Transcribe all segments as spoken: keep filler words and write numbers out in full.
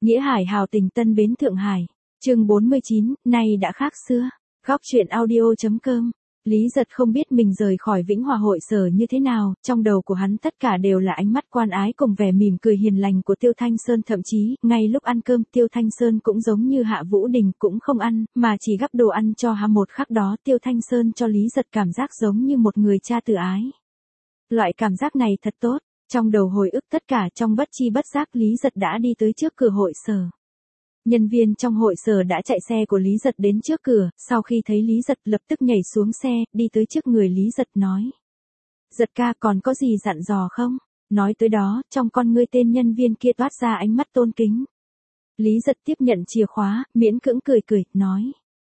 Nghĩa Hải hào tình Tân Bến Thượng Hải. Chương bốn mươi chín, nay đã khác xưa. Góc truyện audio chấm com. Lý Giật không biết mình rời khỏi Vĩnh Hòa hội sở như thế nào, trong đầu của hắn tất cả đều là ánh mắt quan ái cùng vẻ mỉm cười hiền lành của Tiêu Thanh Sơn, thậm chí, ngay lúc ăn cơm Tiêu Thanh Sơn cũng giống như Hạ Vũ Đình cũng không ăn, mà chỉ gắp đồ ăn cho hắn. Một khắc đó Tiêu Thanh Sơn cho Lý Giật cảm giác giống như một người cha từ ái. Loại cảm giác này thật tốt, trong đầu hồi ức tất cả, trong bất chi bất giác Lý Giật đã đi tới trước cửa hội sở. Nhân viên trong hội sở đã chạy xe của Lý Giật đến trước cửa, sau khi thấy Lý Giật lập tức nhảy xuống xe, đi tới trước người Lý Giật nói. Giật ca, còn có gì dặn dò không? Nói tới đó, trong con ngươi tên nhân viên kia toát ra ánh mắt tôn kính. Lý Giật tiếp nhận chìa khóa, miễn cưỡng cười cười, nói.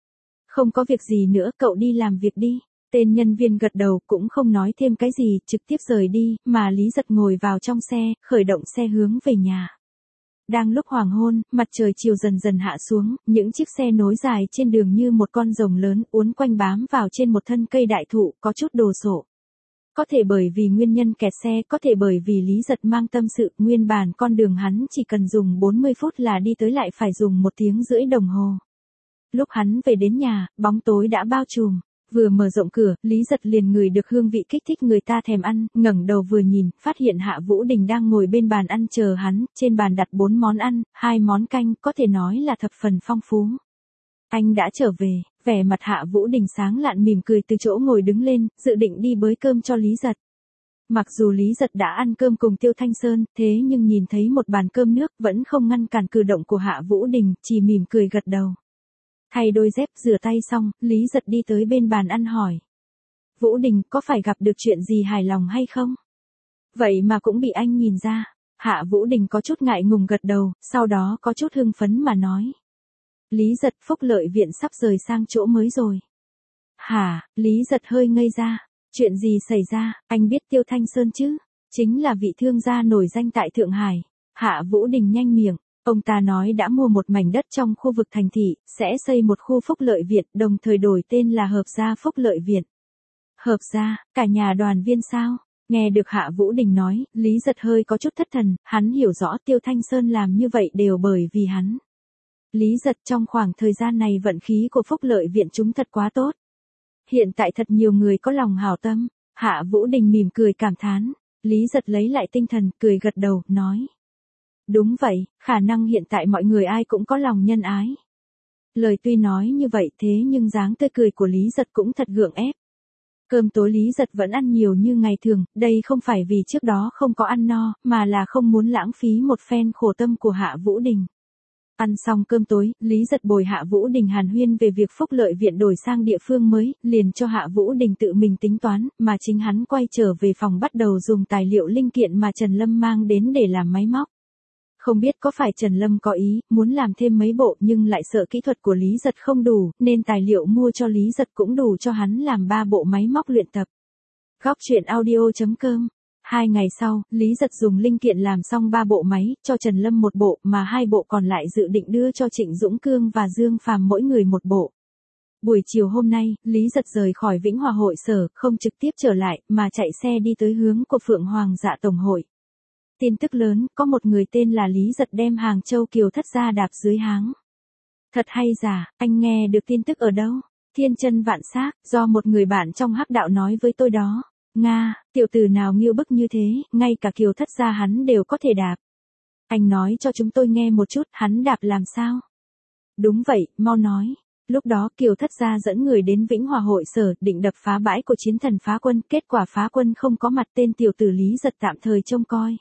Không có việc gì nữa, cậu đi làm việc đi. Tên nhân viên gật đầu cũng không nói thêm cái gì, trực tiếp rời đi, mà Lý Giật ngồi vào trong xe, khởi động xe hướng về nhà. Đang lúc hoàng hôn, mặt trời chiều dần dần hạ xuống, những chiếc xe nối dài trên đường như một con rồng lớn uốn quanh bám vào trên một thân cây đại thụ, có chút đồ sộ. Có thể bởi vì nguyên nhân kẹt xe, có thể bởi vì Lý Giật mang tâm sự, nguyên bản con đường hắn chỉ cần dùng bốn mươi phút là đi tới lại phải dùng một tiếng rưỡi đồng hồ. Lúc hắn về đến nhà, bóng tối đã bao trùm. Vừa mở rộng cửa, Lý Giật liền ngửi được hương vị kích thích người ta thèm ăn, ngẩng đầu vừa nhìn, phát hiện Hạ Vũ Đình đang ngồi bên bàn ăn chờ hắn, trên bàn đặt bốn món ăn, hai món canh, có thể nói là thập phần phong phú. Anh đã trở về, vẻ mặt Hạ Vũ Đình sáng lạn mỉm cười từ chỗ ngồi đứng lên, dự định đi bới cơm cho Lý Giật. Mặc dù Lý Giật đã ăn cơm cùng Tiêu Thanh Sơn, thế nhưng nhìn thấy một bàn cơm nước vẫn không ngăn cản cử động của Hạ Vũ Đình, chỉ mỉm cười gật đầu. Thay đôi dép, rửa tay xong, Lý Giật đi tới bên bàn ăn hỏi. Vũ Đình, có phải gặp được chuyện gì hài lòng hay không? Vậy mà cũng bị anh nhìn ra. Hạ Vũ Đình có chút ngại ngùng gật đầu, sau đó có chút hưng phấn mà nói. Lý Giật, Phúc Lợi Viện sắp rời sang chỗ mới rồi. Hả? Lý Giật hơi ngây ra. Chuyện gì xảy ra? Anh biết Tiêu Thanh Sơn chứ? Chính là vị thương gia nổi danh tại Thượng Hải. Hạ Vũ Đình nhanh miệng. Ông ta nói đã mua một mảnh đất trong khu vực thành thị, sẽ xây một khu Phúc Lợi Viện, đồng thời đổi tên là Hợp Gia Phúc Lợi Viện. Hợp Gia, cả nhà đoàn viên sao? Nghe được Hạ Vũ Đình nói, Lý Giật hơi có chút thất thần, hắn hiểu rõ Tiêu Thanh Sơn làm như vậy đều bởi vì hắn. Lý Giật, trong khoảng thời gian này vận khí của Phúc Lợi Viện chúng thật quá tốt. Hiện tại thật nhiều người có lòng hảo tâm. Hạ Vũ Đình mỉm cười cảm thán. Lý Giật lấy lại tinh thần, cười gật đầu, nói. Đúng vậy, khả năng hiện tại mọi người ai cũng có lòng nhân ái. Lời tuy nói như vậy thế nhưng dáng tươi cười của Lý Giật cũng thật gượng ép. Cơm tối Lý Giật vẫn ăn nhiều như ngày thường, đây không phải vì trước đó không có ăn no, mà là không muốn lãng phí một phen khổ tâm của Hạ Vũ Đình. Ăn xong cơm tối, Lý Giật bồi Hạ Vũ Đình hàn huyên về việc Phúc Lợi Viện đổi sang địa phương mới, liền cho Hạ Vũ Đình tự mình tính toán, mà chính hắn quay trở về phòng bắt đầu dùng tài liệu linh kiện mà Trần Lâm mang đến để làm máy móc. Không biết có phải Trần Lâm có ý, muốn làm thêm mấy bộ nhưng lại sợ kỹ thuật của Lý Giật không đủ, nên tài liệu mua cho Lý Giật cũng đủ cho hắn làm ba bộ máy móc luyện tập. Góc truyện audio chấm com. Hai ngày sau, Lý Giật dùng linh kiện làm xong ba bộ máy, cho Trần Lâm một bộ, mà hai bộ còn lại dự định đưa cho Trịnh Dũng Cương và Dương Phàm mỗi người một bộ. Buổi chiều hôm nay, Lý Giật rời khỏi Vĩnh Hòa hội sở, không trực tiếp trở lại, mà chạy xe đi tới hướng của Phượng Hoàng Dạ Tổng hội. Tin tức lớn, có một người tên là Lý Giật đem Hàng Châu Kiều Thất gia đạp dưới háng. Thật hay giả, anh nghe được tin tức ở đâu? Thiên chân vạn xác, do một người bạn trong hắc đạo nói với tôi đó. Nga, tiểu tử nào nghiêu bức như thế, ngay cả Kiều Thất gia hắn đều có thể đạp. Anh nói cho chúng tôi nghe một chút, hắn đạp làm sao? Đúng vậy, mau nói. Lúc đó Kiều Thất gia dẫn người đến Vĩnh Hòa hội sở, định đập phá bãi của chiến thần Phá Quân, kết quả Phá Quân không có mặt, tên tiểu tử Lý Giật tạm thời trông coi.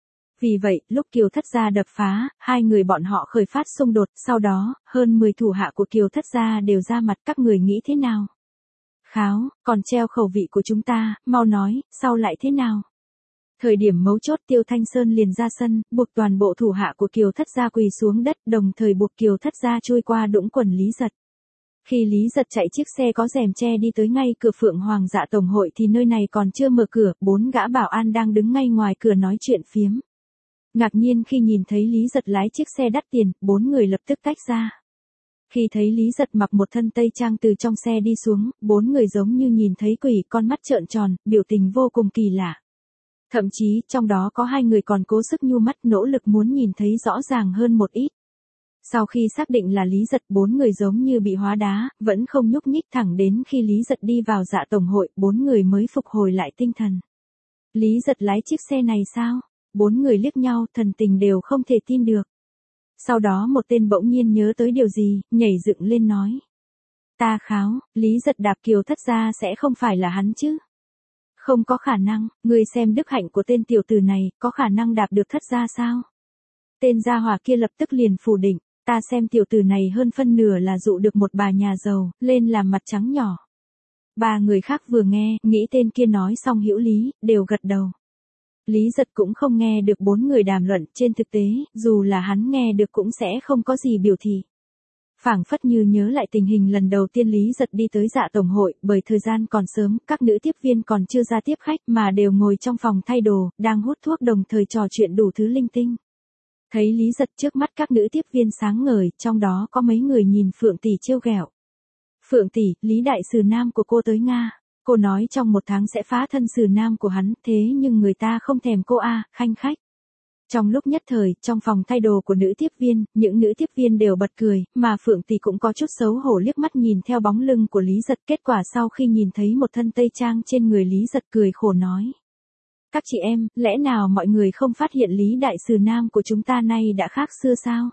Vì vậy, lúc Kiều Thất gia đập phá, hai người bọn họ khởi phát xung đột, sau đó, hơn mười thủ hạ của Kiều Thất gia đều ra mặt, các người nghĩ thế nào? Kháo, còn treo khẩu vị của chúng ta, mau nói, sau lại thế nào? Thời điểm mấu chốt Tiêu Thanh Sơn liền ra sân, buộc toàn bộ thủ hạ của Kiều Thất gia quỳ xuống đất, đồng thời buộc Kiều Thất gia chui qua đũng quần Lý Giật. Khi Lý Giật chạy chiếc xe có rèm che đi tới ngay cửa Phượng Hoàng Dạ Tổng hội thì nơi này còn chưa mở cửa, bốn gã bảo an đang đứng ngay ngoài cửa nói chuyện phiếm. Ngạc nhiên khi nhìn thấy Lý Giật lái chiếc xe đắt tiền, bốn người lập tức tách ra. Khi thấy Lý Giật mặc một thân tây trang từ trong xe đi xuống, bốn người giống như nhìn thấy quỷ, con mắt trợn tròn, biểu tình vô cùng kỳ lạ. Thậm chí, trong đó có hai người còn cố sức nhu mắt nỗ lực muốn nhìn thấy rõ ràng hơn một ít. Sau khi xác định là Lý Giật, bốn người giống như bị hóa đá, vẫn không nhúc nhích thẳng đến khi Lý Giật đi vào dạ tổng hội, bốn người mới phục hồi lại tinh thần. Lý Giật lái chiếc xe này sao? Bốn người liếc nhau, thần tình đều không thể tin được. Sau đó một tên bỗng nhiên nhớ tới điều gì, nhảy dựng lên nói. Ta kháo, Lý Giật đạp Kiều Thất ra sẽ không phải là hắn chứ? Không có khả năng, người xem đức hạnh của tên tiểu tử này, có khả năng đạp được thất ra sao? Tên gia hỏa kia lập tức liền phủ định, ta xem tiểu tử này hơn phân nửa là dụ được một bà nhà giàu, lên làm mặt trắng nhỏ. Ba người khác vừa nghe, nghĩ tên kia nói xong hữu lý, đều gật đầu. Lý Giật cũng không nghe được bốn người đàm luận, trên thực tế, dù là hắn nghe được cũng sẽ không có gì biểu thị. Phảng phất như nhớ lại tình hình lần đầu tiên Lý Giật đi tới dạ tổng hội, bởi thời gian còn sớm, các nữ tiếp viên còn chưa ra tiếp khách mà đều ngồi trong phòng thay đồ, đang hút thuốc đồng thời trò chuyện đủ thứ linh tinh. Thấy Lý Giật trước mắt các nữ tiếp viên sáng ngời, trong đó có mấy người nhìn Phượng tỷ trêu ghẹo. Phượng tỷ, Lý đại sử nam của cô tới Nga. Cô nói trong một tháng sẽ phá thân sử nam của hắn, thế nhưng người ta không thèm cô a, khanh khách. Trong lúc nhất thời, trong phòng thay đồ của nữ tiếp viên, những nữ tiếp viên đều bật cười, mà Phượng tỷ cũng có chút xấu hổ liếc mắt nhìn theo bóng lưng của Lý Giật. Kết quả sau khi nhìn thấy một thân tây trang trên người Lý Giật cười khổ nói. Các chị em, lẽ nào mọi người không phát hiện Lý đại sử nam của chúng ta nay đã khác xưa sao?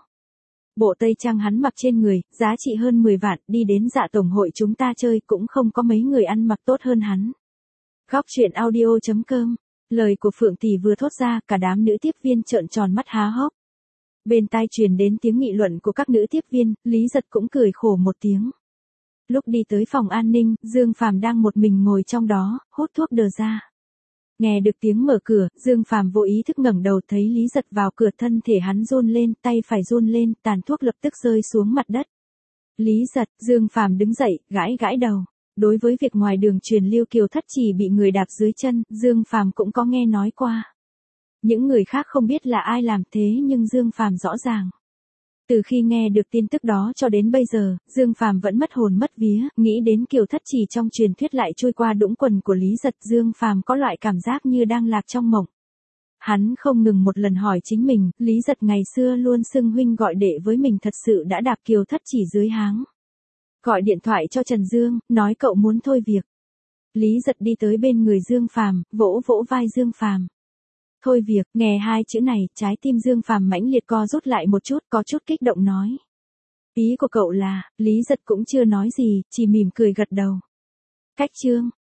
Bộ tây trang hắn mặc trên người, giá trị hơn mười vạn, đi đến dạ tổng hội chúng ta chơi cũng không có mấy người ăn mặc tốt hơn hắn. Góc truyện audio chấm com. Lời của Phượng tỷ vừa thốt ra, cả đám nữ tiếp viên trợn tròn mắt há hốc. Bên tai truyền đến tiếng nghị luận của các nữ tiếp viên, Lý Giật cũng cười khổ một tiếng. Lúc đi tới phòng an ninh, Dương Phàm đang một mình ngồi trong đó, hút thuốc đờ ra. Nghe được tiếng mở cửa, Dương Phàm vô ý thức ngẩng đầu thấy Lý Giật vào cửa, thân thể hắn run lên, tay phải run lên, tàn thuốc lập tức rơi xuống mặt đất. Lý Giật, Dương Phàm đứng dậy, gãi gãi đầu. Đối với việc ngoài đường truyền lưu Kiều Thất chỉ bị người đạp dưới chân, Dương Phàm cũng có nghe nói qua. Những người khác không biết là ai làm thế nhưng Dương Phàm rõ ràng. Từ khi nghe được tin tức đó cho đến bây giờ, Dương Phàm vẫn mất hồn mất vía, nghĩ đến Kiều Thất chỉ trong truyền thuyết lại trôi qua đũng quần của Lý Giật, Dương Phàm có loại cảm giác như đang lạc trong mộng. Hắn không ngừng một lần hỏi chính mình, Lý Giật ngày xưa luôn xưng huynh gọi đệ với mình thật sự đã đạp Kiều Thất chỉ dưới háng. Gọi điện thoại cho Trần Dương, nói cậu muốn thôi việc. Lý Giật đi tới bên người Dương Phàm, vỗ vỗ vai Dương Phàm. Thôi việc, nghe hai chữ này, trái tim Dương Phàm mãnh liệt co rút lại một chút, có chút kích động nói. Ý của cậu là, Lý Giật cũng chưa nói gì, chỉ mỉm cười gật đầu. Cách chương.